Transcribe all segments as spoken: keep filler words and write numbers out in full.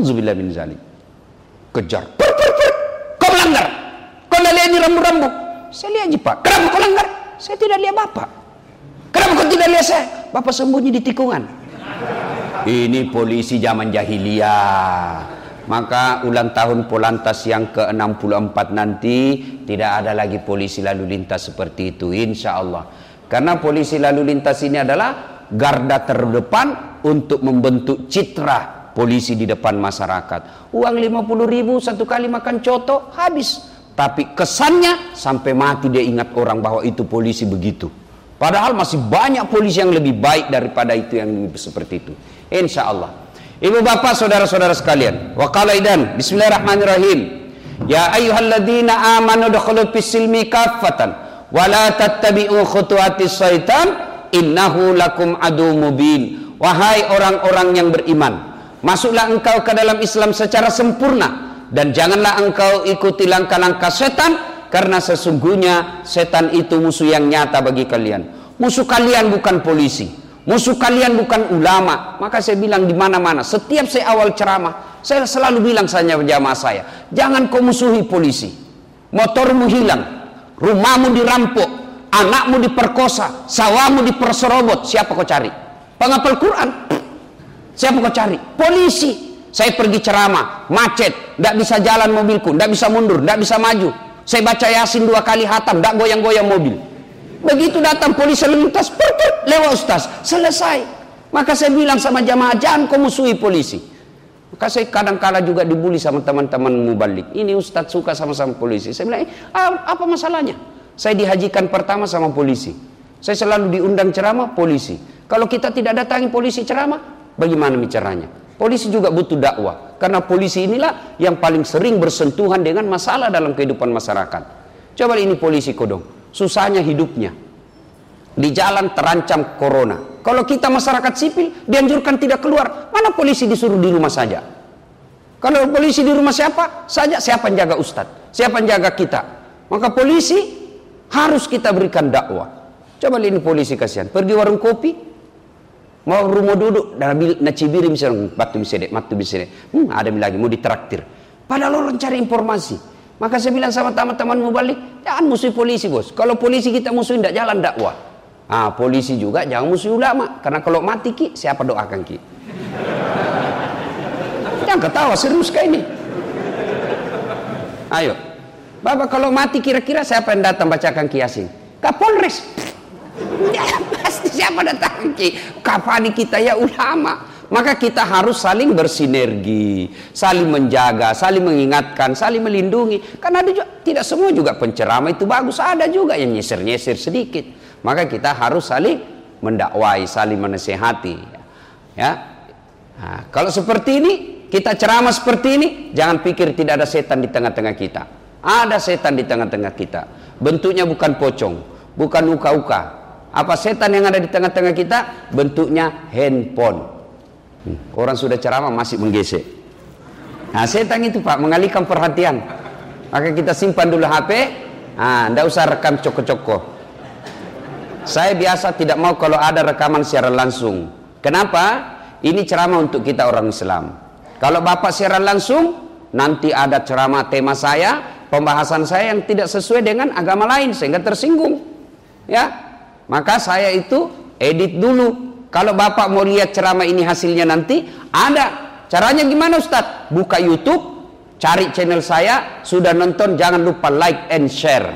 Nauzubillah min zalik. Kejar. Per, per, per. Kau melanggar. Kau lihat ini rambu-rambu. Saya lihat aja Pak. Kenapa kau langgar? Saya tidak lihat Bapak. Kenapa kau tidak lihat saya? Bapak sembunyi di tikungan. Ini polisi zaman jahiliyah. Maka ulang tahun Polantas yang ke enam puluh empat nanti tidak ada lagi polisi lalu lintas seperti itu, insya Allah. Karena polisi lalu lintas ini adalah garda terdepan untuk membentuk citra polisi di depan masyarakat. Uang lima puluh ribu satu kali makan coto habis, tapi kesannya sampai mati dia ingat orang bahwa itu polisi begitu. Padahal masih banyak polisi yang lebih baik daripada itu yang seperti itu, insya Allah. Ibu bapak saudara-saudara sekalian, wa qala idan bismillahirrahmanirrahim, ya ayyuhalladzina amanu dukhulu fis-silmi kaffatan wa la tattabi'u khutuwatis syaitan innahu lakum adu mubin. Wahai orang-orang yang beriman, masuklah engkau ke dalam Islam secara sempurna dan janganlah engkau ikuti langkah-langkah setan, karena sesungguhnya setan itu musuh yang nyata bagi kalian. Musuh kalian bukan polisi, musuh kalian bukan ulama. Maka saya bilang di mana-mana, setiap saya awal ceramah, saya selalu bilang saja jamaah saya, jangan kau musuhi polisi. Motormu hilang, rumahmu dirampok, anakmu diperkosa, sawahmu diperserobot, siapa kau cari? Penghafal Quran? Siapa kau cari? Polisi. Saya pergi ceramah, macet, tidak bisa jalan mobilku, tidak bisa mundur, tidak bisa maju. Saya baca Yasin dua kali hatam, tidak goyang-goyang mobil. Begitu datang polisi lalu lintas, perpet, lewat ustaz, selesai. Maka saya bilang sama jamaah, jangan kau musuhi polisi. Maka saya kadang-kala juga dibully sama teman-teman mubalik. Ini ustaz suka sama-sama polisi. Saya bilang, eh, apa masalahnya? Saya dihajikan pertama sama polisi. Saya selalu diundang ceramah polisi. Kalau kita tidak datangi polisi ceramah, bagaimana caranya? Polisi juga butuh dakwah. Karena polisi inilah yang paling sering bersentuhan dengan masalah dalam kehidupan masyarakat. Coba ini polisi kodong, susahnya hidupnya. Di jalan terancam corona. Kalau kita masyarakat sipil dianjurkan tidak keluar, mana polisi disuruh di rumah saja? Kalau polisi di rumah siapa saja, siapa yang jaga ustadz? Siapa yang jaga kita? Maka polisi harus kita berikan dakwah. Coba ini polisi kasihan, pergi warung kopi, mau rumah duduk, dan nacibiri misalnya, batu misalnya, matu misalnya, hmm, ada lagi mau ditraktir. Padahal orang cari informasi. Maka saya bilang sama teman-teman mau balik, jangan musuh polisi bos. Kalau polisi kita musuhin, tidak jalan dakwah. Ah, polisi juga jangan musuh ulama, karena kalau mati ki, siapa doakan ki? Jangan ketawa, serius kayak ini. Ayo, Bapak kalau mati kira-kira siapa yang datang bacakan ki Yasin? Kapolres. Ya, pasti siapa datang ki? Kafani kita ya ulama. Maka kita harus saling bersinergi, saling menjaga, saling mengingatkan, saling melindungi. Karena ada juga, tidak semua juga penceramah itu bagus, ada juga yang nyisir-nyisir sedikit. Maka kita harus saling mendakwai, saling menasihati. Ya, nah, kalau seperti ini, kita ceramah seperti ini, jangan pikir tidak ada setan di tengah-tengah kita. Ada setan di tengah-tengah kita. Bentuknya bukan pocong, bukan uka-uka. Apa setan yang ada di tengah-tengah kita? Bentuknya handphone. Orang sudah ceramah masih menggesek. Nah, setan itu Pak mengalihkan perhatian. Maka kita simpan dulu H P. Ah, ndak usah rekam coko-coko. Saya biasa tidak mau kalau ada rekaman secara langsung. Kenapa? Ini ceramah untuk kita orang Islam. Kalau Bapak secara langsung, nanti ada ceramah tema saya, pembahasan saya yang tidak sesuai dengan agama lain sehingga tersinggung. Ya, maka saya itu edit dulu. Kalau Bapak mau lihat ceramah ini hasilnya nanti, ada. Caranya gimana Ustadz? Buka YouTube, cari channel saya, sudah nonton, jangan lupa like and share.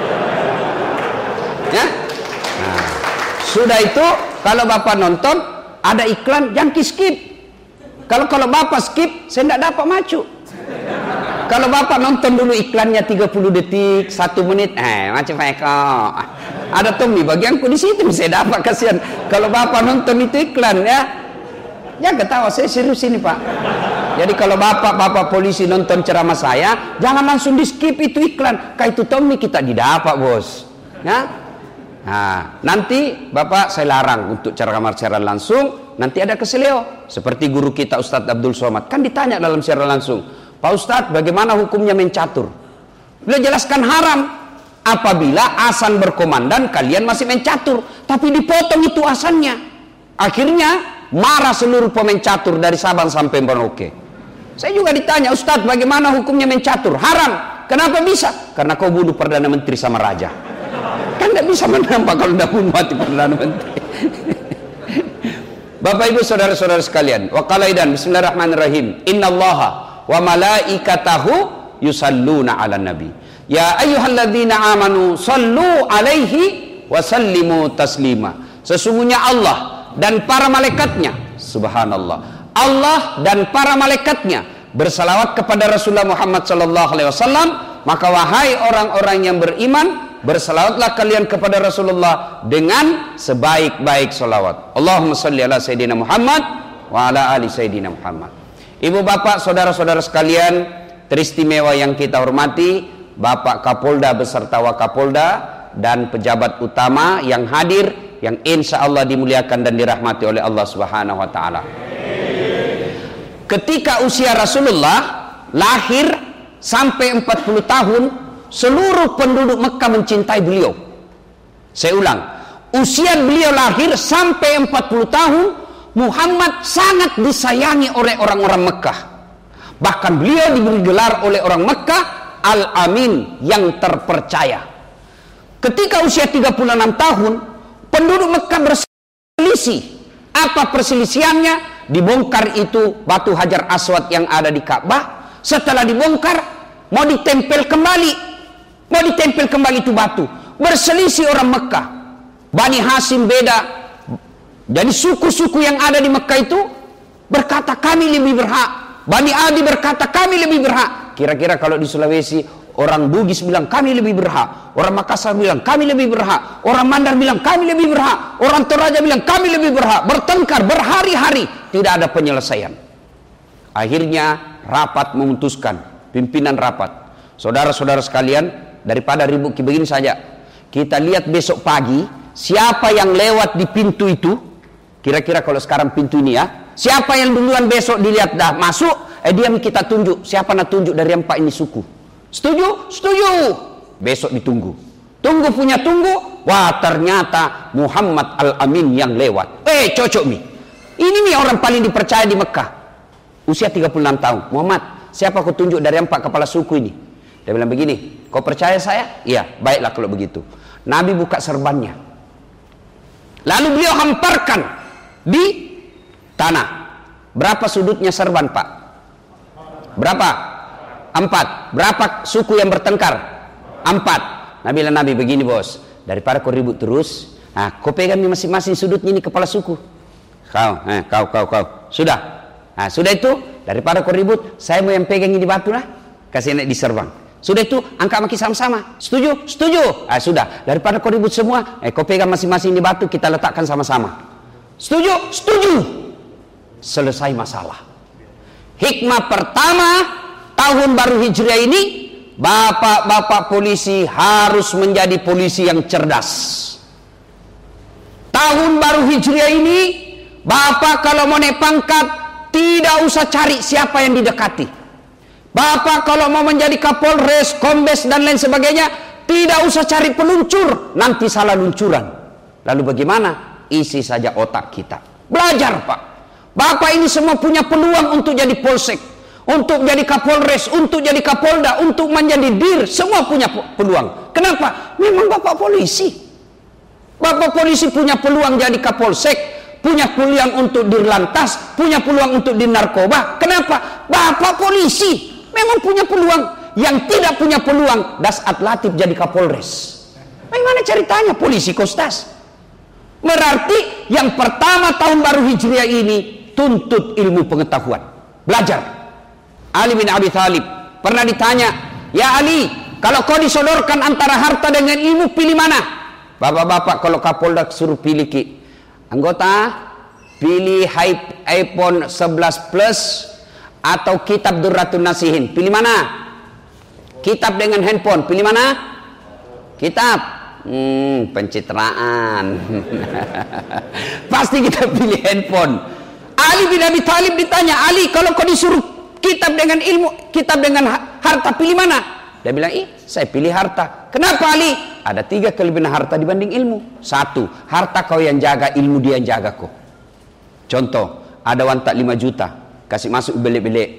Ya? Nah, sudah itu, kalau Bapak nonton, ada iklan, jangan skip. Kalau kalau Bapak skip, saya tidak dapat maju. Kalau Bapak nonton dulu iklannya tiga puluh detik, satu menit, eh macam kok. Ada tuh nih bagianku di situ saya dapat, kasihan. Kalau Bapak nonton itu iklan ya. Ya ketawa, saya serius ini Pak. Jadi kalau Bapak-bapak polisi nonton ceramah saya, jangan langsung di skip itu iklan. Kayak itu Tommy kita didapat, Bos. Ya. Nah, nanti Bapak saya larang untuk ceramah secara langsung, nanti ada keseleo. Seperti guru kita Ustadz Abdul Somad, kan ditanya dalam secara langsung, Pak Ustadz bagaimana hukumnya main catur? Beliau jelaskan haram apabila azan berkomandan kalian masih main catur, tapi dipotong itu azannya. Akhirnya marah seluruh pemain catur dari Sabang sampai Merauke. Saya juga ditanya, Ustadz bagaimana hukumnya mencatur? Haram. Kenapa bisa? Karena kau bunuh Perdana Menteri sama Raja. Kan tidak bisa menambah kalau tidak bunuh hati Perdana Menteri. Bapak ibu saudara-saudara sekalian, wa qalaidan bismillahirrahmanirrahim. Innallaha wa malaikatahu yusalluna 'alan nabi. Ya ayyuhalladzina amanu sallu 'alaihi wa sallimu taslima. Sesungguhnya Allah dan para malaikatnya, subhanallah, Allah dan para malaikatnya bersalawat kepada Rasulullah Muhammad sallallahu alaihi wasallam, maka wahai orang-orang yang beriman, bersalawatlah kalian kepada Rasulullah dengan sebaik-baik salawat. Allahumma salli ala sayyidina Muhammad wa ala ali sayyidina Muhammad. Ibu bapak saudara-saudara sekalian teristimewa yang kita hormati, Bapak Kapolda beserta Wakapolda dan pejabat utama yang hadir, yang insya Allah dimuliakan dan dirahmati oleh Allah Subhanahu wa taala. Ketika usia Rasulullah lahir sampai empat puluh tahun, seluruh penduduk Mekah mencintai beliau. Saya ulang, usia beliau lahir sampai empat puluh tahun, Muhammad sangat disayangi oleh orang-orang Mekah. Bahkan beliau diberi gelar oleh orang Mekah Al-Amin, yang terpercaya. Ketika usia tiga puluh enam tahun, penduduk Mekah berselisih. Apa perselisihannya? Dibongkar itu batu Hajar Aswad yang ada di Ka'bah. Setelah dibongkar, mau ditempel kembali. Mau ditempel kembali itu batu. Berselisih orang Mekah. Bani Hasim beda. Jadi suku-suku yang ada di Mekah itu berkata kami lebih berhak. Bani Adi berkata kami lebih berhak. Kira-kira kalau di Sulawesi, orang Bugis bilang kami lebih berhak, orang Makassar bilang kami lebih berhak, orang Mandar bilang kami lebih berhak, orang Toraja bilang kami lebih berhak. Bertengkar berhari-hari, tidak ada penyelesaian. Akhirnya rapat memutuskan, pimpinan rapat, saudara-saudara sekalian, daripada ribut begini saja, kita lihat besok pagi siapa yang lewat di pintu itu. Kira-kira kalau sekarang pintu ini ya, siapa yang duluan besok dilihat dah masuk, eh diam kita tunjuk, siapa nak tunjuk dari empat ini suku. Setuju? Setuju. Besok ditunggu. Tunggu punya tunggu. Wah, ternyata Muhammad Al-Amin yang lewat. Eh, cocok mi. Ini mi orang paling dipercaya di Mekah. Usia tiga puluh enam tahun. Muhammad, siapa kau tunjuk dari empat kepala suku ini? Dia bilang begini, kau percaya saya? Iya, baiklah kalau begitu. Nabi buka serbannya. Lalu beliau hamparkan di tanah. Berapa sudutnya serban, Pak? Berapa? Empat. Berapa suku yang bertengkar? Empat. Nabi bilang, Nabi begini bos, daripada kau ribut terus, nah kau pegang masing-masing sudutnya ini kepala suku. Kau, eh, kau, kau, kau. Sudah. Nah, sudah itu, daripada kau ribut, saya mau yang pegang ini batu lah, kasih naik di serbang. Sudah itu, angkat maki sama-sama. Setuju? Setuju. Ah, sudah. Daripada kau ribut semua, eh kau pegang masing-masing di batu, kita letakkan sama-sama. Setuju? Setuju. Selesai masalah. Hikmah pertama tahun baru Hijriah ini, bapak-bapak polisi harus menjadi polisi yang cerdas. Tahun baru Hijriah ini, bapak kalau mau naik pangkat tidak usah cari siapa yang didekati. Bapak kalau mau menjadi Kapolres, Kombes dan lain sebagainya, tidak usah cari peluncur, nanti salah luncuran. Lalu bagaimana? Isi saja otak kita. Belajar, Pak. Bapak ini semua punya peluang untuk jadi polsek, untuk jadi Kapolres, untuk jadi Kapolda, untuk menjadi dir, semua punya peluang. Kenapa? Memang bapak polisi. Bapak polisi punya peluang jadi Kapolsek, punya peluang untuk dirlantas, punya peluang untuk di narkoba. Kenapa? Bapak polisi memang punya peluang. Yang tidak punya peluang, Dasat Latif jadi Kapolres. Bagaimana ceritanya polisi kostas? Berarti yang pertama tahun baru Hijriah ini, tuntut ilmu pengetahuan, belajar. Ali bin Abi Thalib pernah ditanya, ya Ali, kalau kau disodorkan antara harta dengan ilmu, pilih mana? Bapak-bapak kalau Kapolda suruh pilih ki, anggota pilih iPhone sebelas plus atau kitab Durratun Nasihin, pilih mana? Kitab dengan handphone, pilih mana? Kitab. Hmm, pencitraan. Pasti kita pilih handphone. Ali bin Abi Thalib ditanya, Ali kalau kau disuruh kitab dengan ilmu, kitab dengan harta, pilih mana? Dia bilang, ih saya pilih harta. Kenapa Ali? Ada tiga kelebihan harta dibanding ilmu. Satu, harta kau yang jaga, ilmu dia yang jaga kau. Contoh, ada wantak lima juta, kasih masuk belik-belik,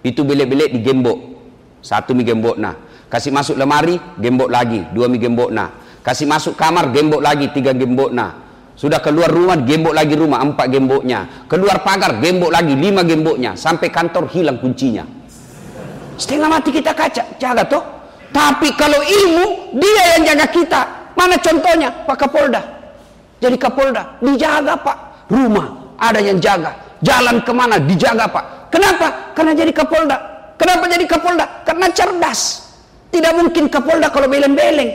Itu bilik-bilik digembok. Satu mi gembok nah. Kasih masuk lemari, gembok lagi. Dua mi gembok nah. Kasih masuk kamar, gembok lagi. Tiga gembok nah. Sudah keluar rumah, gembok lagi rumah. Empat gemboknya. Keluar pagar, gembok lagi. Lima gemboknya. Sampai kantor hilang kuncinya. Setengah mati kita kaca, jaga toh. Tapi kalau ilmu, dia yang jaga kita. Mana contohnya? Pak Kapolda. Jadi Kapolda, dijaga Pak. Rumah, ada yang jaga. Jalan kemana, dijaga Pak. Kenapa? Karena jadi Kapolda. Kenapa jadi Kapolda? Karena cerdas. Tidak mungkin Kapolda kalau beleng-beleng.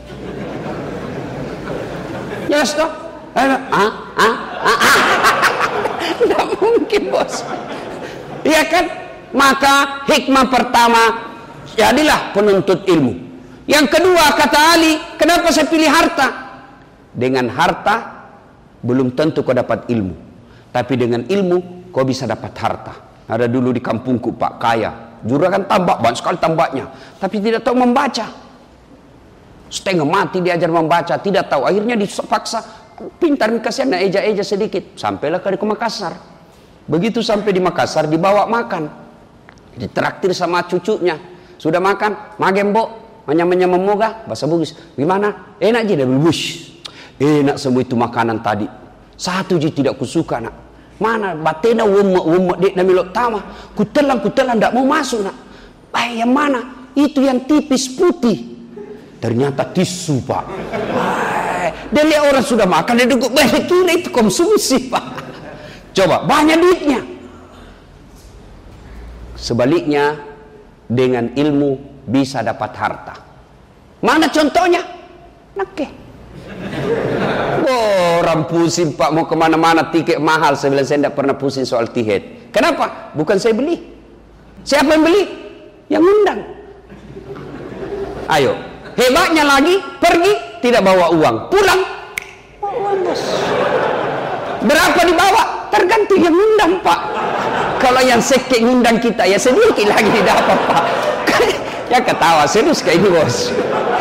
Jelas toh? Ah, ah, ah, ah. Tidak mungkin bos. Iya kan? Maka hikmah pertama, jadilah penuntut ilmu. Yang kedua kata Ali, kenapa saya pilih harta? Dengan harta belum tentu kau dapat ilmu, tapi dengan ilmu kau bisa dapat harta. Ada dulu di kampungku Pak kaya, juragan tambak, banyak sekali tambaknya, tapi tidak tahu membaca. Setengah mati diajar membaca, tidak tahu. Akhirnya dipaksa, pintar kasihan, eja-eja sedikit. Sampailah ke Makassar. Begitu sampai di Makassar, dibawa makan, ditraktir sama cucunya. Sudah makan, magembok, manya-manya memoga, bahasa Bugis. Gimana? Enak je dah bus. Enak semua itu makanan tadi. Satu je tidak kusuka nak. Mana batena wumak-wumak dek na milok tama. Kutelan kutelan tak mau masuk nak. Baik yang mana? Itu yang tipis putih. Ternyata tisu Pak. Dia lihat orang sudah makan, dia duduk balik kira itu konsumsi Pak. Coba banyak duitnya. Sebaliknya dengan ilmu bisa dapat harta. Mana contohnya? Nakeh. Oh, orang pusing Pak mau kemana-mana tiket mahal. Saya bilang saya tidak pernah pusing soal tiket. Kenapa? Bukan saya beli. Siapa yang beli? Yang undang. Ayo. Hebatnya lagi, pergi tidak bawa uang, pulang bawa uang bos. Berapa dibawa? Tergantung yang undang Pak. Kalau yang sekek ngundang kita ya sedikit lagi didapat Pak. Ya ketawa serius kayak ini bos.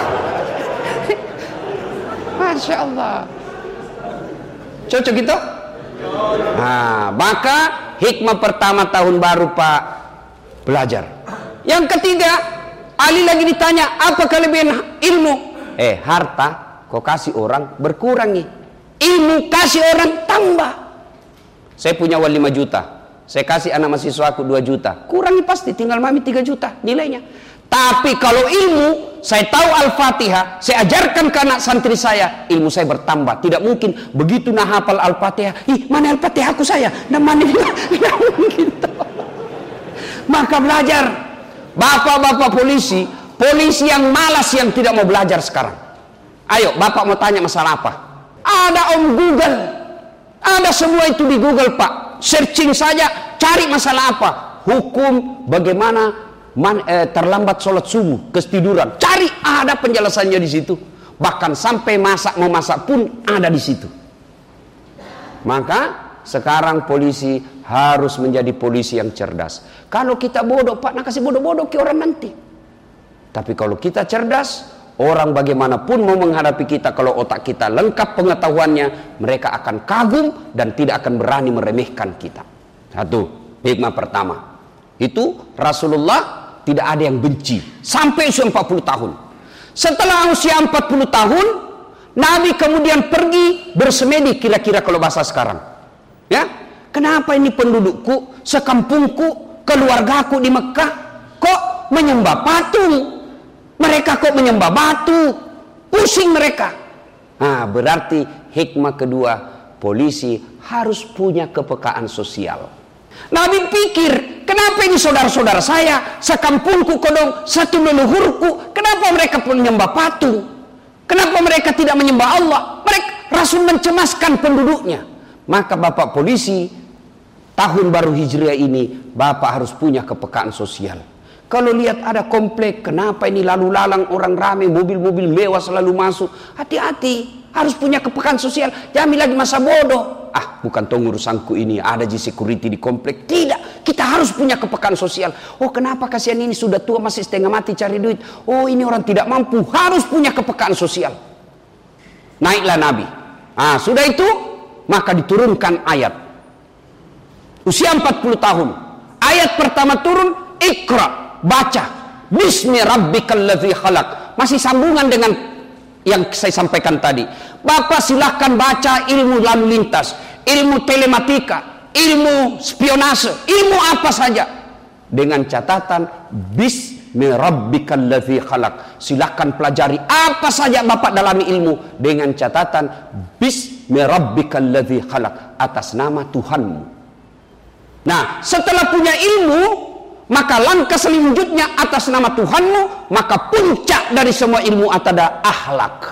Masya Allah. Cocok gitu? Nah, maka hikmah pertama tahun baru Pak, belajar. Yang ketiga, Ali lagi ditanya, apa kelebihan ilmu? Eh, harta kau kasih orang berkurangi, ilmu kasih orang tambah. Saya punya uang lima juta, saya kasih anak mahasiswaku dua juta, kurangi pasti, tinggal mami tiga juta nilainya. Tapi kalau ilmu, saya tahu Al-Fatihah, saya ajarkan ke anak santri saya, ilmu saya bertambah. Tidak mungkin begitu nah hafal Al-Fatihah, ih mana Al-Fatihah aku saya, nah mana tidak mungkin. Maka belajar. Bapak-bapak polisi, polisi yang malas yang tidak mau belajar sekarang. Ayo, bapak mau tanya masalah apa? Ada om Google, ada semua itu di Google Pak. Searching saja, cari masalah apa? Hukum bagaimana man, eh, terlambat sholat subuh, ketiduran. Cari, ada penjelasannya di situ. Bahkan sampai masak mau masak pun ada di situ. Maka sekarang polisi harus menjadi polisi yang cerdas. Kalau kita bodoh Pak, nak kasih bodoh-bodoh ke orang nanti. Tapi kalau kita cerdas, orang bagaimanapun mau menghadapi kita, kalau otak kita lengkap pengetahuannya, mereka akan kagum dan tidak akan berani meremehkan kita. Satu, hikmah pertama. Itu Rasulullah tidak ada yang benci sampai usia empat puluh tahun. Setelah usia empat puluh tahun, Nabi kemudian pergi bersemedi, kira-kira kalau bahasa sekarang. Ya, kenapa ini pendudukku, sekampungku, keluargaku di Mekah kok menyembah patung? Mereka kok menyembah batu? Pusing mereka. Nah, berarti hikmah kedua, polisi harus punya kepekaan sosial. Nabi pikir, kenapa ini saudara-saudara saya, sekampungku kodong, satu leluhurku, kenapa mereka pun menyembah patung? Kenapa mereka tidak menyembah Allah? Mereka, Rasul mencemaskan penduduknya. Maka bapak polisi, tahun baru Hijriah ini, bapak harus punya kepekaan sosial. Kalau lihat ada komplek, kenapa ini lalu lalang orang ramai, mobil-mobil mewah selalu masuk, hati-hati, harus punya kepekaan sosial. Jangan lagi masa bodoh. Ah, bukan tong urusanku ini, ada di security di komplek. Tidak, kita harus punya kepekaan sosial. Oh, kenapa kasihan ini sudah tua masih setengah mati cari duit. Oh, ini orang tidak mampu, harus punya kepekaan sosial. Naiklah Nabi. Ah, sudah itu, maka diturunkan ayat. Usia empat puluh tahun. Ayat pertama turun, Iqra, baca. Bismi rabbikal ladzi khalaq. Masih sambungan dengan yang saya sampaikan tadi. Bapak silahkan baca ilmu lalu lintas, ilmu telematika, ilmu spionase, ilmu apa saja, dengan catatan bismi rabbikal ladzi khalaq. Silahkan pelajari apa saja Bapak dalami ilmu dengan catatan bismi rabbikal ladzi khalaq, atas nama Tuhanmu. Nah, setelah punya ilmu, maka langkah selanjutnya atas nama Tuhanmu, maka puncak dari semua ilmu adalah akhlak.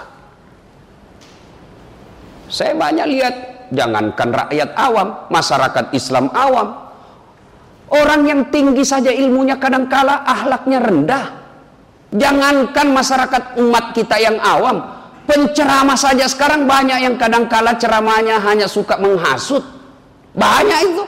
Saya banyak lihat, jangankan rakyat awam, masyarakat Islam awam, orang yang tinggi saja ilmunya kadangkala akhlaknya rendah. Jangankan masyarakat umat kita yang awam, penceramah saja sekarang banyak yang kadangkala ceramahnya hanya suka menghasut. Banyak itu.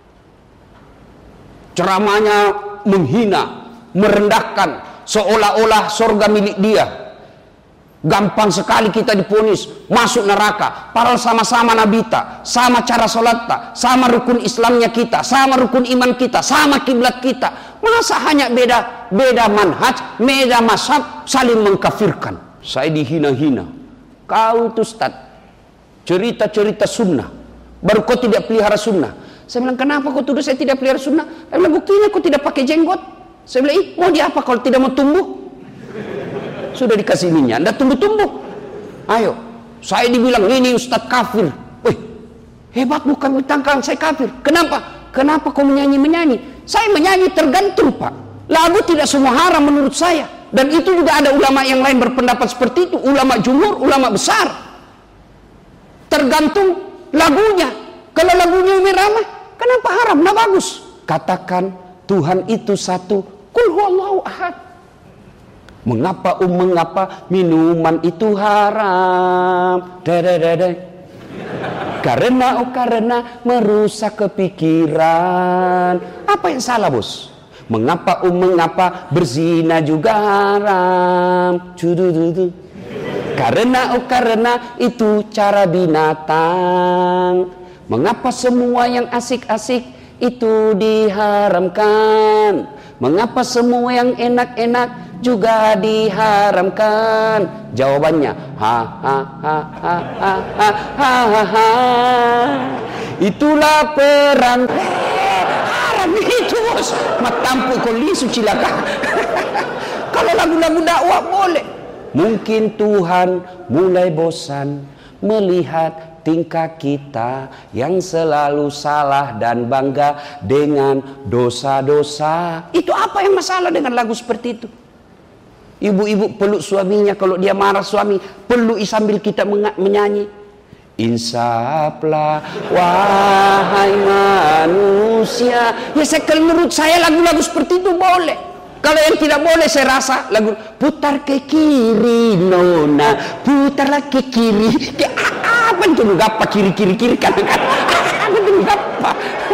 Ceramahnya menghina, merendahkan, seolah-olah surga milik dia. Gampang sekali kita diponis masuk neraka, padahal sama-sama nabita, sama cara sholatnya, sama rukun Islamnya kita, sama rukun iman kita, sama kiblat kita. Masa hanya beda beda manhaj, beda mazhab, saling mengkafirkan. Saya dihina-hina. Kau itu Ustaz, cerita-cerita sunnah, baru kau tidak pelihara sunnah. Saya bilang, kenapa kau tuduh saya tidak pelihara sunnah? Saya bilang, buktinya kau tidak pakai jenggot. Saya bilang, ih, mau dia apa kalau tidak mau tumbuh? Sudah dikasih minyak, anda tumbuh-tumbuh. Ayo, saya dibilang, ini Ustaz kafir. Wih, hebat bukan ditangkang saya kafir. Kenapa? Kenapa kau menyanyi-menyanyi? Saya menyanyi tergantung, Pak. Lagu tidak semua haram menurut saya. Dan itu juga ada ulama yang lain berpendapat seperti itu. Ulama jumhur, ulama besar. Tergantung lagunya. Kalau lagunya ramah, kenapa haram? Nah bagus. Katakan Tuhan itu satu. Qul huwallahu ahad. Mengapa um mengapa minuman itu haram? Dadadadai. Karena oh karena merusak kepikiran. Apa yang salah bos? Mengapa um mengapa berzina juga haram? Cudududu. Karena oh karena itu cara binatang. Mengapa semua yang asik-asik itu diharamkan? Mengapa semua yang enak-enak juga diharamkan? Jawabannya, ha ha ha ha ha ha ha ha ha. Itulah perang. Haram itu bos. Matampu kolisu cilaka. Kalau lagu-lagu dakwah boleh. Mungkin Tuhan mulai bosan melihat tingkah kita yang selalu salah dan bangga dengan dosa-dosa. Itu apa yang masalah dengan lagu seperti itu? Ibu-ibu peluk suaminya, kalau dia marah suami peluk sambil kita menyanyi. Insaflah wahai manusia. Ya saya, kalau menurut saya lagu-lagu seperti itu boleh. Kalau yang tidak boleh saya rasa lagu putar ke kiri nona, putarlah ke kiri. Ke apa itu apa kiri kiri kiri kan? Apa itu apa?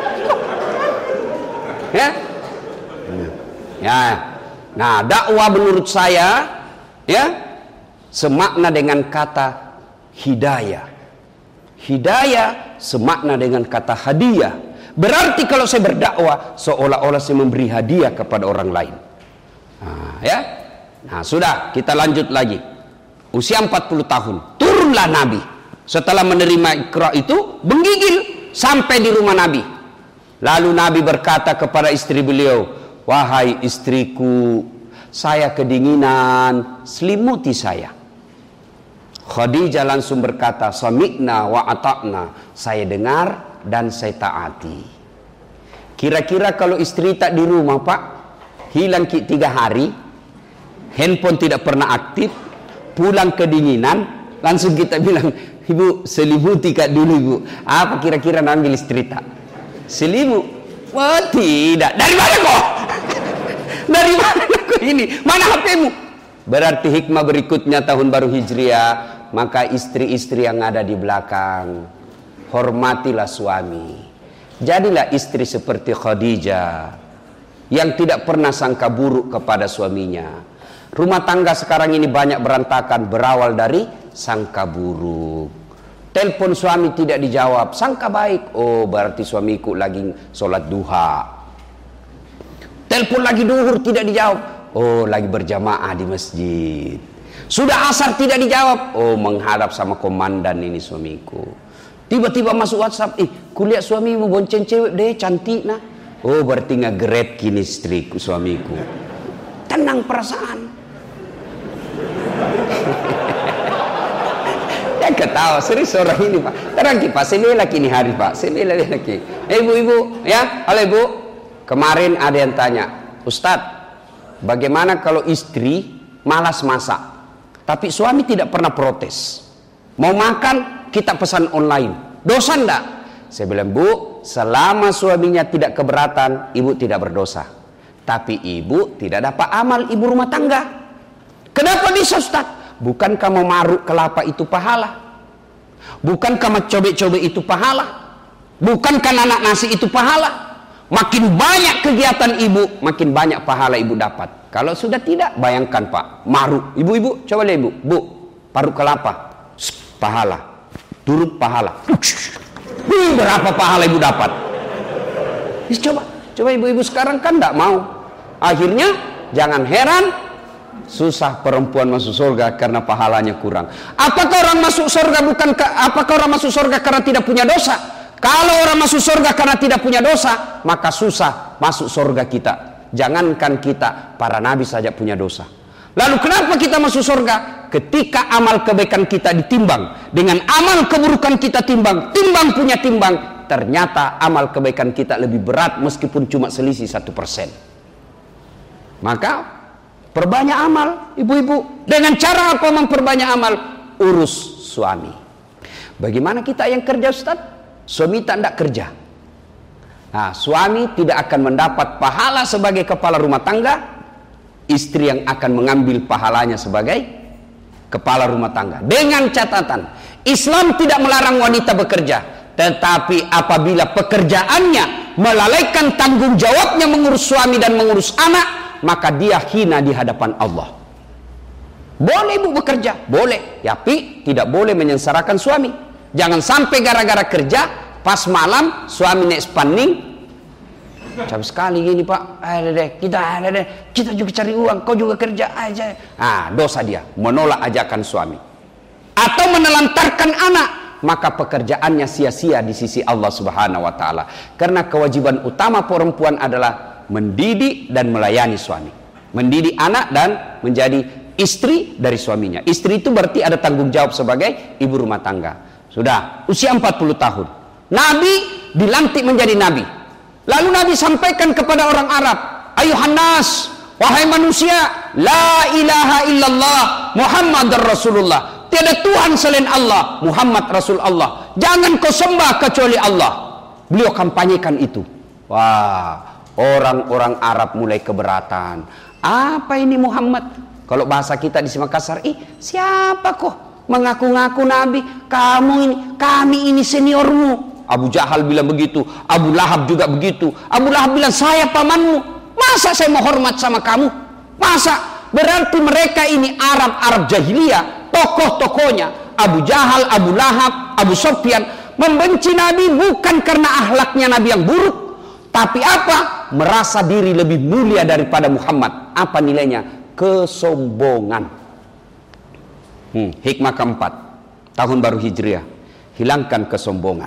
Ya, ya. Nah dakwah menurut saya ya semakna dengan kata hidayah. Hidayah semakna dengan kata hadiah. Berarti kalau saya berdakwah seolah-olah saya memberi hadiah kepada orang lain. Nah, ya. Nah, sudah, kita lanjut lagi. Usia empat puluh tahun, turunlah Nabi. Setelah menerima Iqra itu, menggigil sampai di rumah Nabi. Lalu Nabi berkata kepada istri beliau, "Wahai istriku, saya kedinginan, selimuti saya." Khadijah langsung berkata, "Sami'na wa ata'na." Saya dengar dan saya taati. Kira-kira kalau istri tak di rumah, Pak, hilang tiga hari, handphone tidak pernah aktif, pulang kedinginan, langsung kita bilang, "Ibu, selimuti kak dulu ibu." Apa kira-kira nambil istri tak? Selimut? Wah tidak. Dari mana kok? Dari mana kok ini? Mana H P-mu? Berarti hikmah berikutnya tahun baru Hijriah, maka istri-istri yang ada di belakang, hormatilah suami. Jadilah istri seperti Khadijah yang tidak pernah sangka buruk kepada suaminya. Rumah tangga sekarang ini banyak berantakan berawal dari sangka buruk. Telepon suami tidak dijawab, sangka baik, oh berarti suamiku lagi sholat duha. Telepon lagi duhur tidak dijawab. Oh, lagi berjamaah di masjid. Sudah asar tidak dijawab. Oh, menghadap sama komandan ini suamiku. Tiba-tiba masuk WhatsApp. Eh, kulihat suamimu bonceng cewek deh, cantik nah. Oh, berarti nge-grab kini istriku, suamiku. Tenang perasaan. Ya ketawa, serius orang ini Pak. Terang Pak, saya bela kini hari Pak. Saya bela lagi. Eh ibu-ibu, ya, halo ibu. Kemarin ada yang tanya, Ustadz, bagaimana kalau istri malas masak, tapi suami tidak pernah protes? Mau makan, kita pesan online. Dosa enggak? Saya bilang, Bu, selama suaminya tidak keberatan, ibu tidak berdosa. Tapi ibu tidak dapat amal ibu rumah tangga. Kenapa bisa Ustadz? Bukankah memaruk kelapa itu pahala? Bukankah mencobek-cobek itu pahala? Bukankah anak nasi itu pahala? Makin banyak kegiatan ibu, makin banyak pahala ibu dapat. Kalau sudah tidak, bayangkan Pak, maruk. Ibu-ibu, coba lihat ibu. Bu, paruk kelapa, pahala. Turut pahala. Wih, berapa pahala ibu dapat? Coba, coba ibu-ibu sekarang kan tidak mau. Akhirnya, jangan heran, susah perempuan masuk surga karena pahalanya kurang. Apakah orang masuk surga bukan ke, apakah orang masuk surga karena tidak punya dosa? Kalau orang masuk surga karena tidak punya dosa, maka susah masuk surga kita. Jangankan kita, para nabi saja punya dosa. Lalu kenapa kita masuk surga? Ketika amal kebaikan kita ditimbang dengan amal keburukan kita timbang, timbang punya timbang, ternyata amal kebaikan kita lebih berat meskipun cuma selisih satu persen. Maka perbanyak amal, ibu-ibu. Dengan cara apa memperbanyak amal? Urus suami. Bagaimana kita yang kerja Ustaz? Suami tak tidak kerja. Nah, suami tidak akan mendapat pahala sebagai kepala rumah tangga. Istri yang akan mengambil pahalanya sebagai kepala rumah tangga. Dengan catatan, Islam tidak melarang wanita bekerja. Tetapi apabila pekerjaannya melalaikan tanggung jawabnya mengurus suami dan mengurus anak, maka dia hina di hadapan Allah. Boleh ibu bekerja, boleh, tapi tidak boleh menyengsarakan suami. Jangan sampai gara-gara kerja pas malam suami naik spanding, capek sekali gini Pak, ada deh kita ada deh kita juga cari uang, kau juga kerja aja. Ah, dosa dia menolak ajakan suami atau menelantarkan anak, maka pekerjaannya sia-sia di sisi Allah Subhanahu Wa Taala. Karena kewajiban utama perempuan adalah mendidik dan melayani suami, mendidik anak dan menjadi istri dari suaminya. Istri itu berarti ada tanggung jawab sebagai ibu rumah tangga. Sudah usia empat puluh tahun, Nabi dilantik menjadi Nabi. Lalu Nabi sampaikan kepada orang Arab, ayuhan nas, wahai manusia, la ilaha illallah Muhammad Rasulullah. Tiada Tuhan selain Allah, Muhammad Rasul Allah. Jangan kau sembah kecuali Allah. Beliau kampanyekan itu. Wah, orang-orang Arab mulai keberatan. Apa ini Muhammad? Kalau bahasa kita di Makassar, ih siapa kok mengaku-ngaku Nabi? Kamu ini, kami ini seniormu. Abu Jahal bilang begitu, Abu Lahab juga begitu. Abu Lahab bilang, saya pamanmu. Masa saya mau hormat sama kamu? Masa? Berarti mereka ini Arab-Arab jahiliyah, tokoh-tokohnya Abu Jahal, Abu Lahab, Abu Sufyan membenci Nabi bukan karena akhlaknya Nabi yang buruk, tapi apa? Merasa diri lebih mulia daripada Muhammad. Apa nilainya? Kesombongan. Hmm, hikmah keempat, tahun baru Hijriah, hilangkan kesombongan.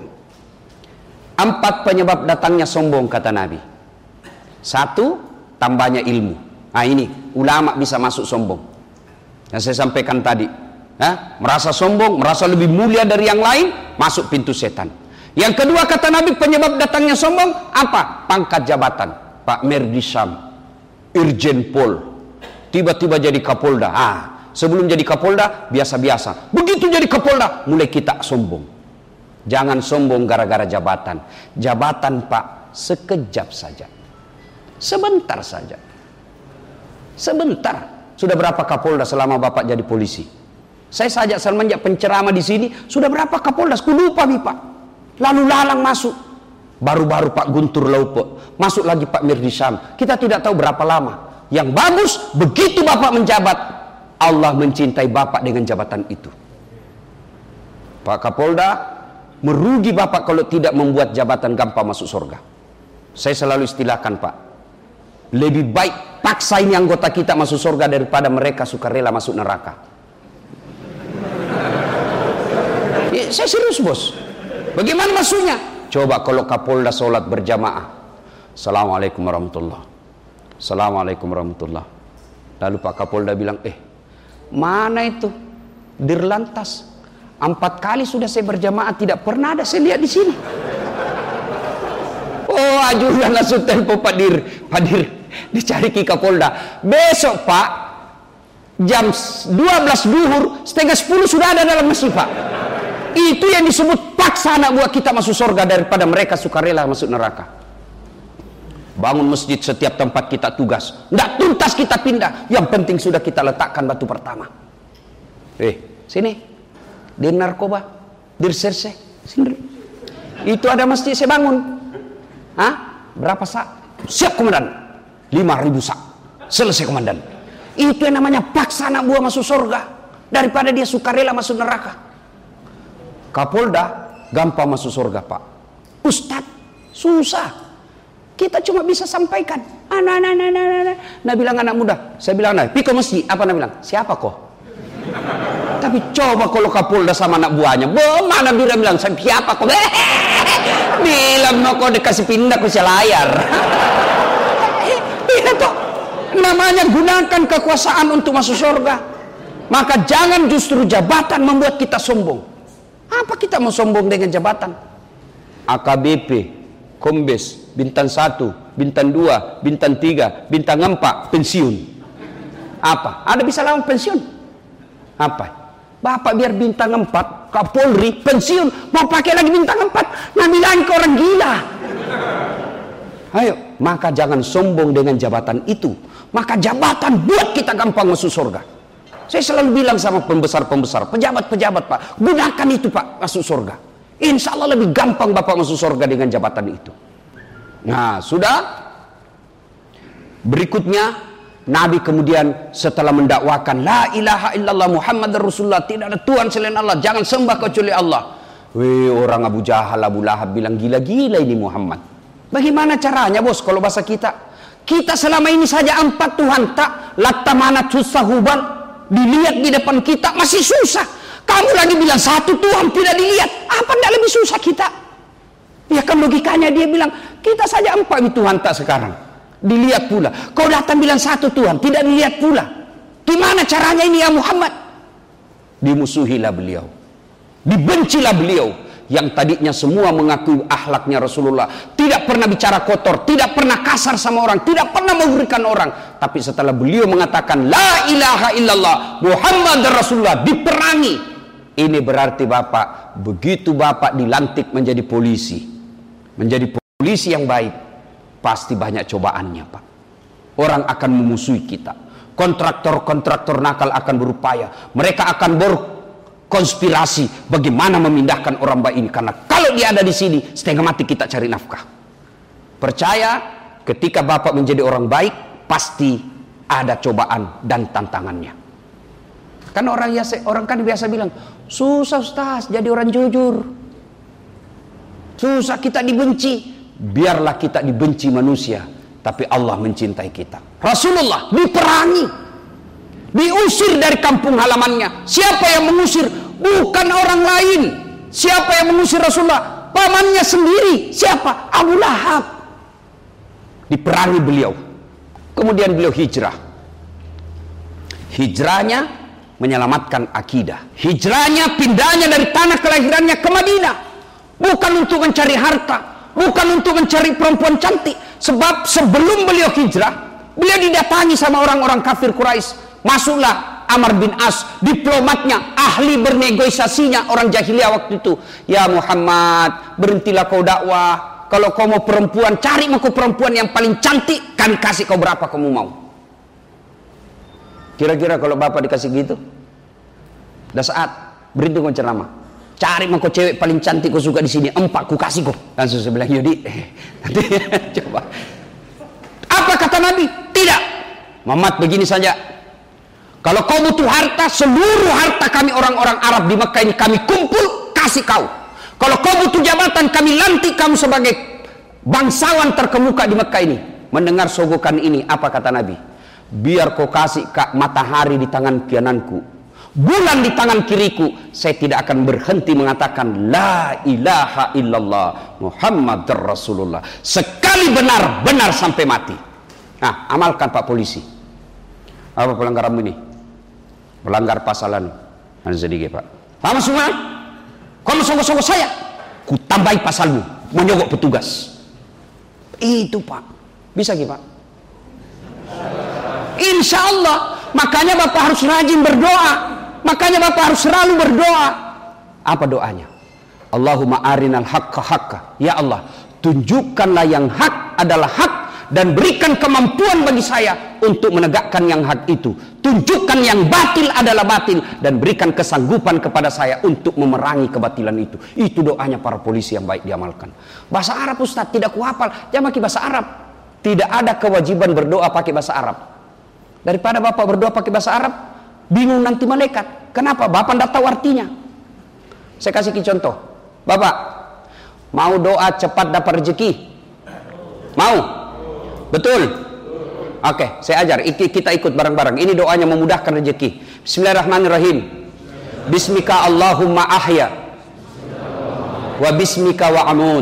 Empat penyebab datangnya sombong kata Nabi. Satu, tambahnya ilmu. Nah ini, ulama bisa masuk sombong. Yang saya sampaikan tadi, nah, merasa sombong, merasa lebih mulia dari yang lain, masuk pintu setan. Yang kedua kata Nabi penyebab datangnya sombong apa? Pangkat jabatan. Pak Merdi Syam, Irjen Pol, tiba-tiba jadi Kapolda. Ah, sebelum jadi Kapolda biasa-biasa. Begitu jadi Kapolda mulai kita sombong. Jangan sombong gara-gara jabatan. Jabatan Pak sekejap saja, sebentar saja, sebentar. Sudah berapa Kapolda selama Bapak jadi polisi? Saya saja semenjak penceramah di sini sudah berapa Kapolda? Aku lupa nih Pak. Lalu lalang masuk. Baru-baru Pak Guntur Laupe, masuk lagi Pak Mirdi Syam. Kita tidak tahu berapa lama. Yang bagus, begitu Bapak menjabat, Allah mencintai Bapak dengan jabatan itu. Pak Kapolda, merugi Bapak kalau tidak membuat jabatan gampang masuk surga. Saya selalu istilahkan Pak, Lebih baik paksa ini anggota kita masuk surga daripada mereka sukarela masuk neraka. Ya, saya serius bos. Bagaimana maksudnya? Coba kalau Kapolda sholat berjamaah, Assalamualaikum warahmatullah, Assalamualaikum warahmatullah. Lalu Pak Kapolda bilang, eh mana itu Dirlantas? Empat kali sudah saya berjamaah, tidak pernah ada saya lihat di sini. Oh, ajudan langsung telepon Pak Dir, Pak Dir, dicari Ki Kapolda. Besok Pak, jam dua belas duhur, setengah sepuluh sudah ada dalam masjid Pak. Itu yang disebut paksa anak buah kita masuk surga daripada mereka sukarela masuk neraka. Bangun masjid setiap tempat kita tugas, tidak tuntas kita pindah. Yang penting sudah kita letakkan batu pertama. Eh, sini, di narkoba, di serse, sini. Itu ada masjid saya bangun. Hah? Berapa sak? Siap komandan. Lima ribu sak. Selesai komandan. Itu yang namanya paksa anak buah masuk surga daripada dia sukarela masuk neraka. Kapolda gampang masuk surga Pak. Ustadz susah. Kita cuma bisa sampaikan. Anak, anak, anak, anak, anak. Nah bilang anak muda. Saya bilang anak. Piko masjid. Apa nak bilang? Siapa kok? Tapi coba kalau Kapolda sama anak buahnya. Mana dia bilang siapa kok? Bilang mau kau dikasih pindah ke layar. Iya toh. Namanya gunakan kekuasaan untuk masuk surga. Maka jangan justru jabatan membuat kita sombong. Apa kita mau sombong dengan jabatan? A K B P, Kombes, bintang satu, bintang dua, bintang tiga, bintang empat, pensiun. Apa? Ada bisa lawan pensiun? Apa? Bapak biar bintang empat, Kapolri, pensiun, mau pakai lagi bintang empat, nah bilang ke orang gila. Ayo, maka jangan sombong dengan jabatan itu. Maka jabatan buat kita gampang masuk surga. Saya selalu bilang sama pembesar-pembesar, pejabat-pejabat Pak, gunakan itu Pak, masuk surga. Insya Allah lebih gampang Bapak masuk surga dengan jabatan itu. Nah, sudah. Berikutnya, Nabi kemudian setelah mendakwakan la ilaha illallah Muhammad Rasulullah, tidak ada Tuhan selain Allah, jangan sembah kecuali Allah. Wih, orang Abu Jahal, Abu Lahab bilang gila-gila ini Muhammad. Bagaimana caranya bos kalau bahasa kita? Kita selama ini saja empat Tuhan tak latamana susahubal dilihat di depan kita masih susah. Kamu lagi bilang satu Tuhan tidak dilihat, apa tidak lebih susah kita? Ya kan logikanya dia bilang kita saja empat Tuhan tak sekarang dilihat pula. Kau datang bilang satu Tuhan tidak dilihat pula. Gimana caranya ini ya Muhammad? Dimusuhilah beliau, dibencilah beliau yang tadinya semua mengakui akhlaknya Rasulullah, tidak pernah bicara kotor, tidak pernah kasar sama orang, tidak pernah mengerikan orang. Tapi setelah beliau mengatakan la ilaha illallah Muhammad Rasulullah, diperangi. Ini berarti Bapak, begitu Bapak dilantik menjadi polisi, menjadi polisi yang baik, pasti banyak cobaannya Pak. Orang akan memusuhi kita, kontraktor-kontraktor nakal akan berupaya, mereka akan berkonspirasi bagaimana memindahkan orang baik ini, karena kalau dia ada di sini setengah mati kita cari nafkah. Percaya, ketika Bapak menjadi orang baik pasti ada cobaan dan tantangannya. Kan orang biasa, orang kan biasa bilang susah Ustaz jadi orang jujur, susah kita dibenci. Biarlah kita dibenci manusia, tapi Allah mencintai kita. Rasulullah diperangi, diusir dari kampung halamannya. Siapa yang mengusir? Bukan orang lain. Siapa yang mengusir Rasulullah? Pamannya sendiri. Siapa? Abu Lahab. Diperangi beliau. Kemudian beliau hijrah. Hijrahnya menyelamatkan akidah. Hijrahnya, pindahnya dari tanah kelahirannya ke Madinah, bukan untuk mencari harta, bukan untuk mencari perempuan cantik. Sebab sebelum beliau hijrah, beliau didatangi sama orang-orang kafir Quraisy. Masuklah Amr bin As, diplomatnya, ahli bernegosiasinya orang jahiliyah waktu itu. Ya Muhammad, berhentilah kau dakwah. Kalau kau mau perempuan, cari aku perempuan yang paling cantik, kami kasih kau berapa kamu mau. Kira-kira kalau Bapak dikasih gitu, dah saat berhenti kau ceramah, cari mau kau cewek paling cantik kau suka di sini, empat ku kasih kau. Langsung saya bilang Yudi, nanti coba. Apa kata Nabi? Tidak. Muhammad begini saja. Kalau kau butuh harta, seluruh harta kami orang-orang Arab di Mekah ini kami kumpul kasih kau. Kalau kau butuh jabatan, kami lantik kamu sebagai bangsawan terkemuka di Mekah ini. mendengar sogokan ini, apa kata Nabi? Biar kau kasih matahari di tangan kananku, bulan di tangan kiriku, saya tidak akan berhenti mengatakan la ilaha illallah Muhammadur Rasulullah, sekali benar, benar sampai mati. Nah, amalkan Pak Polisi. Apa pelanggaranmu ini? Pelanggar pasalan sedikit Pak. Lama semua, kamu songkok-songkok saya, ku tambahi pasalmu, menyogok petugas. Itu Pak, bisa gitu Pak? Insya Allah. Makanya Bapak harus rajin berdoa. Makanya Bapak harus selalu berdoa. Apa doanya? Allahumma arinal haqqa haqqa. Ya Allah, tunjukkanlah yang hak adalah hak, dan berikan kemampuan bagi saya untuk menegakkan yang hak itu. Tunjukkan yang batil adalah batil, dan berikan kesanggupan kepada saya untuk memerangi kebatilan itu. Itu doanya para polisi yang baik diamalkan. Bahasa Arab Ustaz tidak kuhafal, jangan pakai bahasa Arab. Tidak ada kewajiban berdoa pakai bahasa Arab. Daripada Bapak berdoa pakai bahasa Arab, bingung nanti malaikat. Kenapa? Bapak tidak tahu artinya. Saya kasih contoh. Bapak mau doa cepat dapat rezeki? Mau? Betul? Oke, saya ajar. Kita ikut bareng-bareng. Ini doanya memudahkan rezeki. Bismillahirrahmanirrahim. Bismika Allahumma ahya wa bismika wa amud.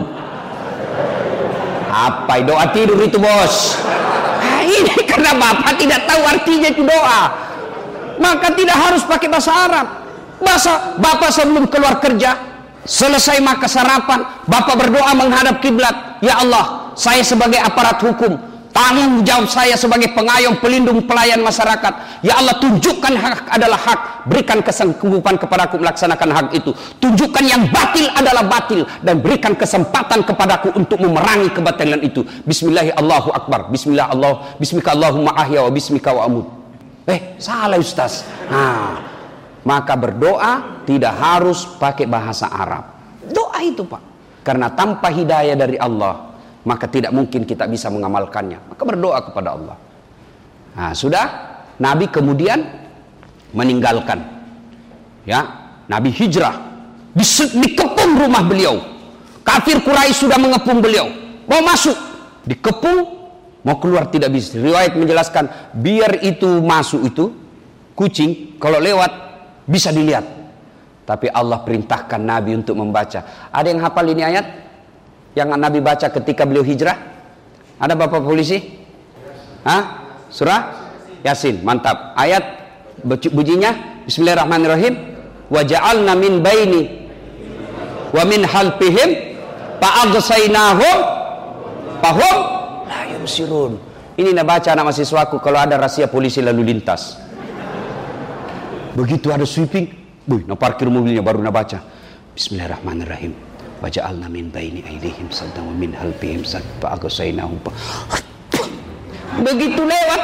Apa doa tidur itu, bos? Nah, ini karena Bapak tidak tahu artinya itu doa, maka tidak harus pakai bahasa Arab. Bahasa Bapak sebelum keluar kerja, selesai makan sarapan, Bapak berdoa menghadap kiblat. Ya Allah, saya sebagai aparat hukum, tanggung jawab saya sebagai pengayom, pelindung, pelayan masyarakat. Ya Allah, tunjukkan hak adalah hak, berikan kesanggupan kepadaku melaksanakan hak itu. Tunjukkan yang batil adalah batil, dan berikan kesempatan kepadaku untuk memerangi kebatilan itu. Bismillahirrahmanirrahim, Allahu Akbar. Bismillah Allah, bismika Allahumma ahya wa bismika wa amut. Eh, salah Ustaz. Nah, maka berdoa tidak harus pakai bahasa Arab. Doa itu Pak, karena tanpa hidayah dari Allah, maka tidak mungkin kita bisa mengamalkannya. Maka berdoa kepada Allah. Nah, sudah. Nabi kemudian meninggalkan, ya, Nabi hijrah. Dikepung rumah beliau. Kafir Quraisy sudah mengepung beliau. Mau masuk, dikepung, mau keluar tidak bisa. Riwayat menjelaskan, biar itu masuk itu kucing, kalau lewat bisa dilihat. Tapi Allah perintahkan Nabi untuk membaca. Ada yang hafal ini ayat yang Nabi baca ketika beliau hijrah? Ada Bapak Polisi? Hah? Surah Yasin. Mantap. Ayat bunyinya Bismillahirrahmanirrahim. Wa ja'alna min baini wa min halfihim fa'aghsaynahum fahum la yubsirun. Ini nak baca anak mahasiswaku kalau ada rahasia polisi lalu lintas. Begitu ada sweeping, boy, nak parkir mobilnya baru nak baca Bismillahirrahmanirrahim. Wa ja'alna min baini aydihim saddan wa min halfihim saddan fa'aghsaynahum. Begitu lewat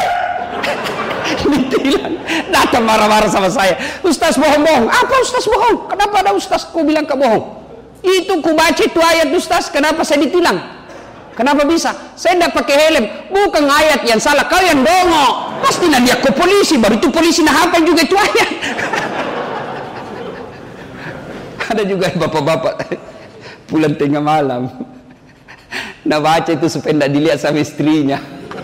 ditilang, datang marah-marah sama saya. Ustaz bohong-bohong. Apa Ustaz bohong? Kenapa ada Ustaz kau bilang kau bohong? Itu ku baca itu ayat Ustaz, kenapa saya ditilang? Kenapa bisa? Saya tidak pakai helm. Bukan ayat yang salah, kau yang dongok. Pasti nak dia ke polisi, baru itu polisi nak hafal juga itu ayat. Ada juga bapak-bapak pulang tengah malam, nak baca itu supaya tidak dilihat sama istrinya.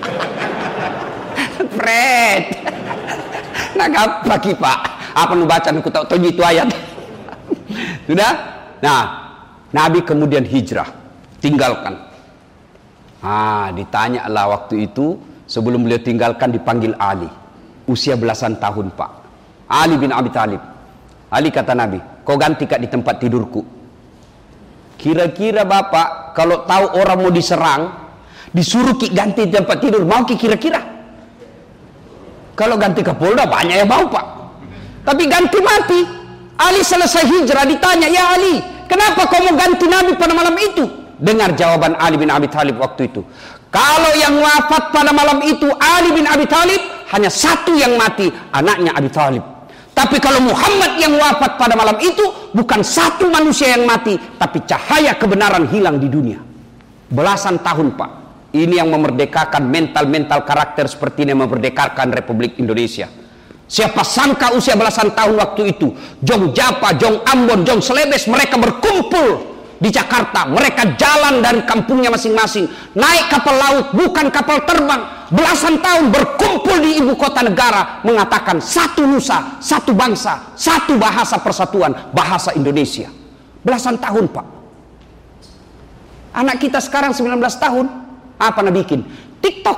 Fred, nak apa ki Pak? Apa nu baca? Aku tahu tahu itu ayat. Sudah? Nah, Nabi kemudian hijrah, tinggalkan. Ah, ditanyalah waktu itu sebelum beliau tinggalkan dipanggil Ali, usia belasan tahun Pak. Ali bin Abi Thalib. Ali kata Nabi, kau ganti kak di tempat tidurku. Kira-kira Bapak kalau tahu orang mau diserang, disuruh ki ganti di tempat tidur, mau ki kira-kira? Kalau ganti Kapolda banyak yang mau Pak. Tapi ganti mati. Ali selesai hijrah ditanya, ya Ali, kenapa kau mau ganti Nabi pada malam itu? Dengar jawaban Ali bin Abi Thalib waktu itu. Kalau yang wafat pada malam itu Ali bin Abi Thalib, hanya satu yang mati, anaknya Abi Thalib. Tapi kalau Muhammad yang wafat pada malam itu, bukan satu manusia yang mati, tapi cahaya kebenaran hilang di dunia. Belasan tahun Pak. Ini yang memerdekakan mental-mental karakter seperti ini, memerdekakan Republik Indonesia. Siapa sangka usia belasan tahun waktu itu, Jong Japa, Jong Ambon, Jong Selebes, mereka berkumpul di Jakarta, mereka jalan dari kampungnya masing-masing, naik kapal laut, bukan kapal terbang, belasan tahun berkumpul di ibu kota negara, mengatakan satu nusa, satu bangsa, satu bahasa persatuan, bahasa Indonesia. Belasan tahun, Pak. Anak kita sekarang sembilan belas tahun, apa nak bikin? TikTok.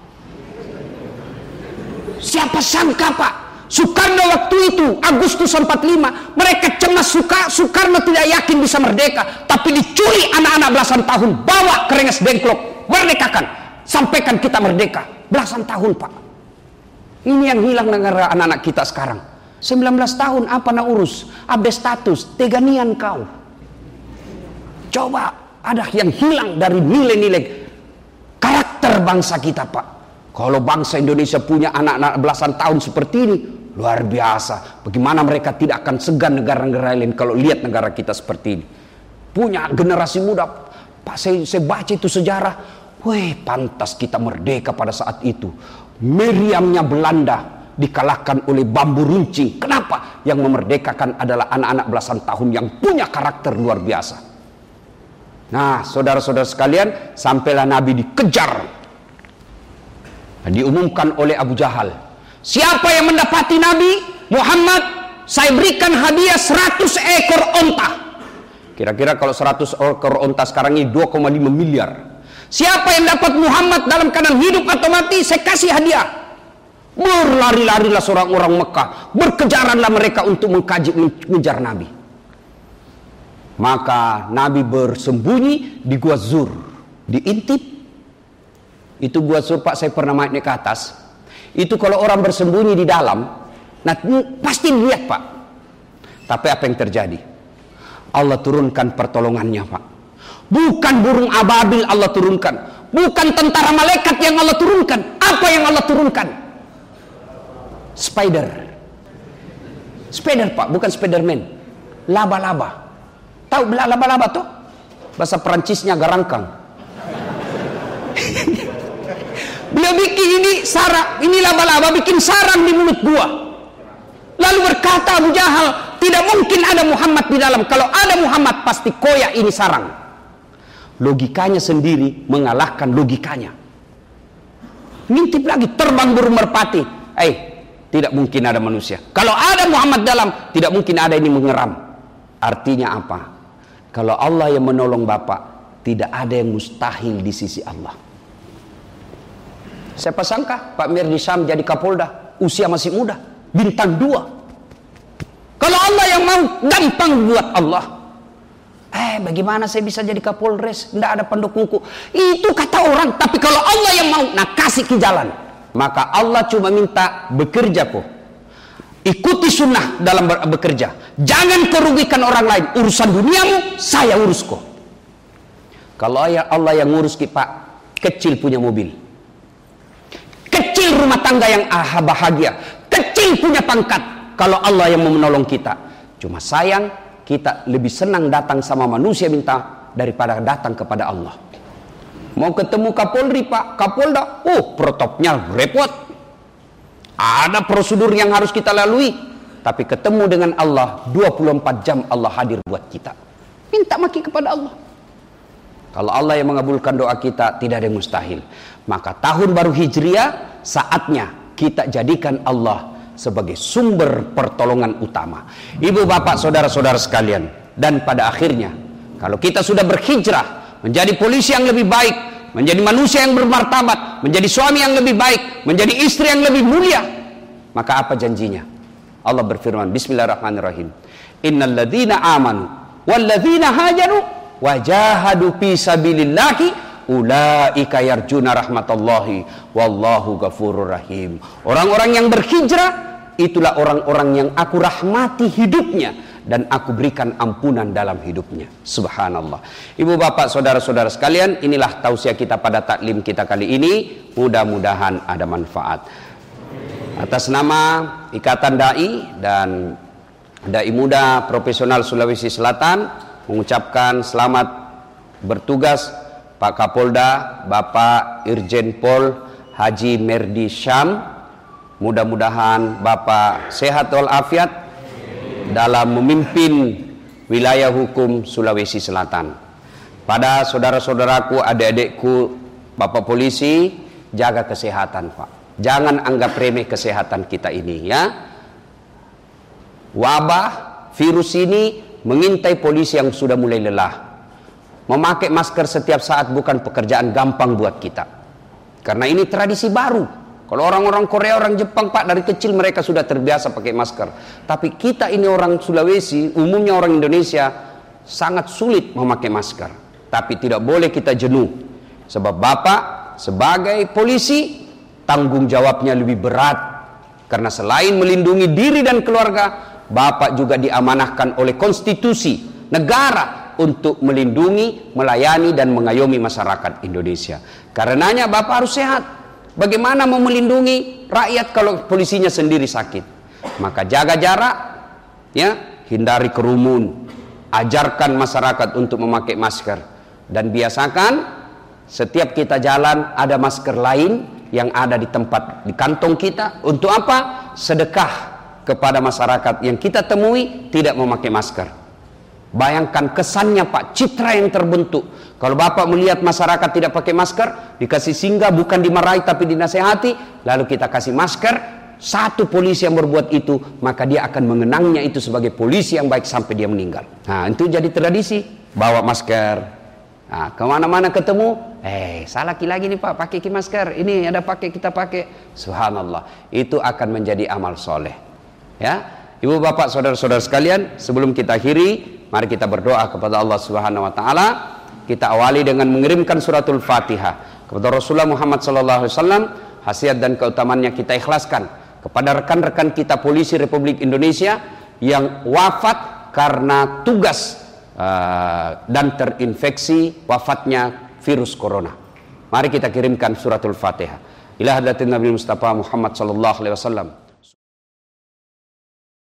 Siapa sangka, Pak, Soekarno waktu itu Agustus empat puluh lima, mereka cemas suka Soekarno tidak yakin bisa merdeka, tapi dicuri anak-anak belasan tahun, bawa ke Rengas Dengklok, merdekakan, sampaikan kita merdeka. Belasan tahun, Pak. Ini yang hilang negara anak-anak kita sekarang. sembilan belas tahun apa nak urus? Update status, teganian kau. Coba ada yang hilang dari nilai-nilai karakter bangsa kita, Pak. Kalau bangsa Indonesia punya anak-anak belasan tahun seperti ini, luar biasa. Bagaimana mereka tidak akan segan negara-negara lain kalau lihat negara kita seperti ini. Punya generasi muda. Pak, saya, saya baca itu sejarah. Weh, pantas kita merdeka pada saat itu. Meriamnya Belanda dikalahkan oleh bambu runcing. Kenapa? Yang memerdekakan adalah anak-anak belasan tahun yang punya karakter luar biasa. Nah, saudara-saudara sekalian, sampailah Nabi dikejar. Diumumkan oleh Abu Jahal, siapa yang mendapati Nabi Muhammad, saya berikan hadiah seratus ekor onta. Kira-kira kalau seratus ekor onta sekarang ini dua koma lima miliar. Siapa yang dapat Muhammad dalam keadaan hidup atau mati, saya kasih hadiah. Berlari-larilah seorang orang Mekah, berkejaranlah mereka untuk mengkaji, mengejar Nabi. Maka Nabi bersembunyi di Gua Zur, diintip. Itu Gua Zur, Pak, saya pernah naik ke atas. Itu kalau orang bersembunyi di dalam, nah pasti lihat, Pak. Tapi apa yang terjadi? Allah turunkan pertolongannya, Pak. Bukan burung ababil Allah turunkan, bukan tentara malaikat yang Allah turunkan. Apa yang Allah turunkan? Spider. Spider, Pak, bukan Spiderman. Laba-laba. Tahu laba-laba tuh? Bahasa Perancisnya garangkang. Beliau bikin ini sarang, ini laba-laba bikin sarang di mulut gua. Lalu berkata Abu Jahal, tidak mungkin ada Muhammad di dalam. Kalau ada Muhammad pasti koyak ini sarang. Logikanya sendiri mengalahkan logikanya. Ngintip lagi, terbang burung merpati. Eh, tidak mungkin ada manusia. Kalau ada Muhammad dalam, tidak mungkin ada ini mengeram. Artinya apa? Kalau Allah yang menolong Bapak, tidak ada yang mustahil di sisi Allah. Siapa sangka Pak Mirdi Syam jadi Kapolda, usia masih muda, bintang dua. Kalau Allah yang mau, gampang buat Allah. Eh, bagaimana saya bisa jadi Kapolres? Tidak ada pendukungku. Itu kata orang. Tapi kalau Allah yang mau, nah kasih ke jalan. Maka Allah cuma minta bekerja kok. Ikuti sunnah dalam bekerja. Jangan kerugikan orang lain. Urusan duniamu, saya urus kok. Kalau Allah yang ngurus kita, Pak, kecil punya mobil, kecil rumah tangga yang ah, bahagia, kecil punya pangkat. Kalau Allah yang menolong kita, cuma sayang kita lebih senang datang sama manusia minta daripada datang kepada Allah. Mau ketemu Kapolri, Pak, Kapolda, oh protopnya repot, ada prosedur yang harus kita lalui. Tapi ketemu dengan Allah dua puluh empat jam Allah hadir buat kita. Minta maki kepada Allah. Kalau Allah yang mengabulkan doa kita, tidak ada yang mustahil. Maka tahun baru Hijriah, saatnya kita jadikan Allah sebagai sumber pertolongan utama. Ibu, bapak, saudara-saudara sekalian. Dan pada akhirnya, kalau kita sudah berhijrah, menjadi polisi yang lebih baik, menjadi manusia yang bermartabat, menjadi suami yang lebih baik, menjadi istri yang lebih mulia, maka apa janjinya? Allah berfirman, Bismillahirrahmanirrahim, Innal ladzina amanu wal ladzina hajaru wajahadu fi sabilillahi ulaika yarjuna rahmatallahi wallahu ghafurur rahim. Orang-orang yang berhijrah, itulah orang-orang yang aku rahmati hidupnya dan aku berikan ampunan dalam hidupnya. Subhanallah. Ibu, bapak, saudara-saudara sekalian, inilah tausiah kita pada taklim kita kali ini. Mudah-mudahan ada manfaat. Atas nama Ikatan Dai dan Dai Muda Profesional Sulawesi Selatan, mengucapkan selamat bertugas Pak Kapolda, Bapak Irjen Pol Haji Mirdi Syam. Mudah-mudahan Bapak sehat walafiat dalam memimpin wilayah hukum Sulawesi Selatan. Pada saudara-saudaraku, adik-adikku, Bapak polisi, jaga kesehatan, Pak. Jangan anggap remeh kesehatan kita ini, ya. Wabah virus ini mengintai polisi yang sudah mulai lelah. Memakai masker setiap saat bukan pekerjaan gampang buat kita. Karena ini tradisi baru. Kalau orang-orang Korea, orang Jepang, Pak, dari kecil mereka sudah terbiasa pakai masker. Tapi kita ini orang Sulawesi, umumnya orang Indonesia, sangat sulit memakai masker. Tapi tidak boleh kita jenuh. Sebab Bapak sebagai polisi, tanggung jawabnya lebih berat. Karena selain melindungi diri dan keluarga, Bapak juga diamanahkan oleh konstitusi negara untuk melindungi, melayani, dan mengayomi masyarakat Indonesia. Karenanya Bapak harus sehat. Bagaimana mau melindungi rakyat kalau polisinya sendiri sakit? Maka jaga jarak, ya, hindari kerumun, ajarkan masyarakat untuk memakai masker, dan biasakan setiap kita jalan ada masker lain yang ada di tempat di kantong kita. Untuk apa? Sedekah kepada masyarakat yang kita temui tidak memakai masker. Bayangkan kesannya, Pak, citra yang terbentuk. Kalau Bapak melihat masyarakat tidak pakai masker, dikasih singgah, bukan dimarahi tapi dinasehati, lalu kita kasih masker, satu polisi yang berbuat itu, maka dia akan mengenangnya itu sebagai polisi yang baik sampai dia meninggal. Nah, itu jadi tradisi, bawa masker. Nah, kemana-mana ketemu, eh, salah lagi nih, Pak, pakai masker. Ini ada pakai, kita pakai. Subhanallah, itu akan menjadi amal soleh. Ya, Ibu bapak saudara-saudara sekalian, sebelum kita akhiri, mari kita berdoa kepada Allah Subhanahu wa taala. Kita awali dengan mengirimkan suratul Fatihah kepada Rasulullah Muhammad sallallahu alaihi wasallam. Khasiat dan keutamaannya kita ikhlaskan kepada rekan-rekan kita polisi Republik Indonesia yang wafat karena tugas uh, dan terinfeksi wafatnya virus corona. Mari kita kirimkan suratul Fatihah. Ila hadratin Nabi Mustafa Muhammad sallallahu alaihi wasallam.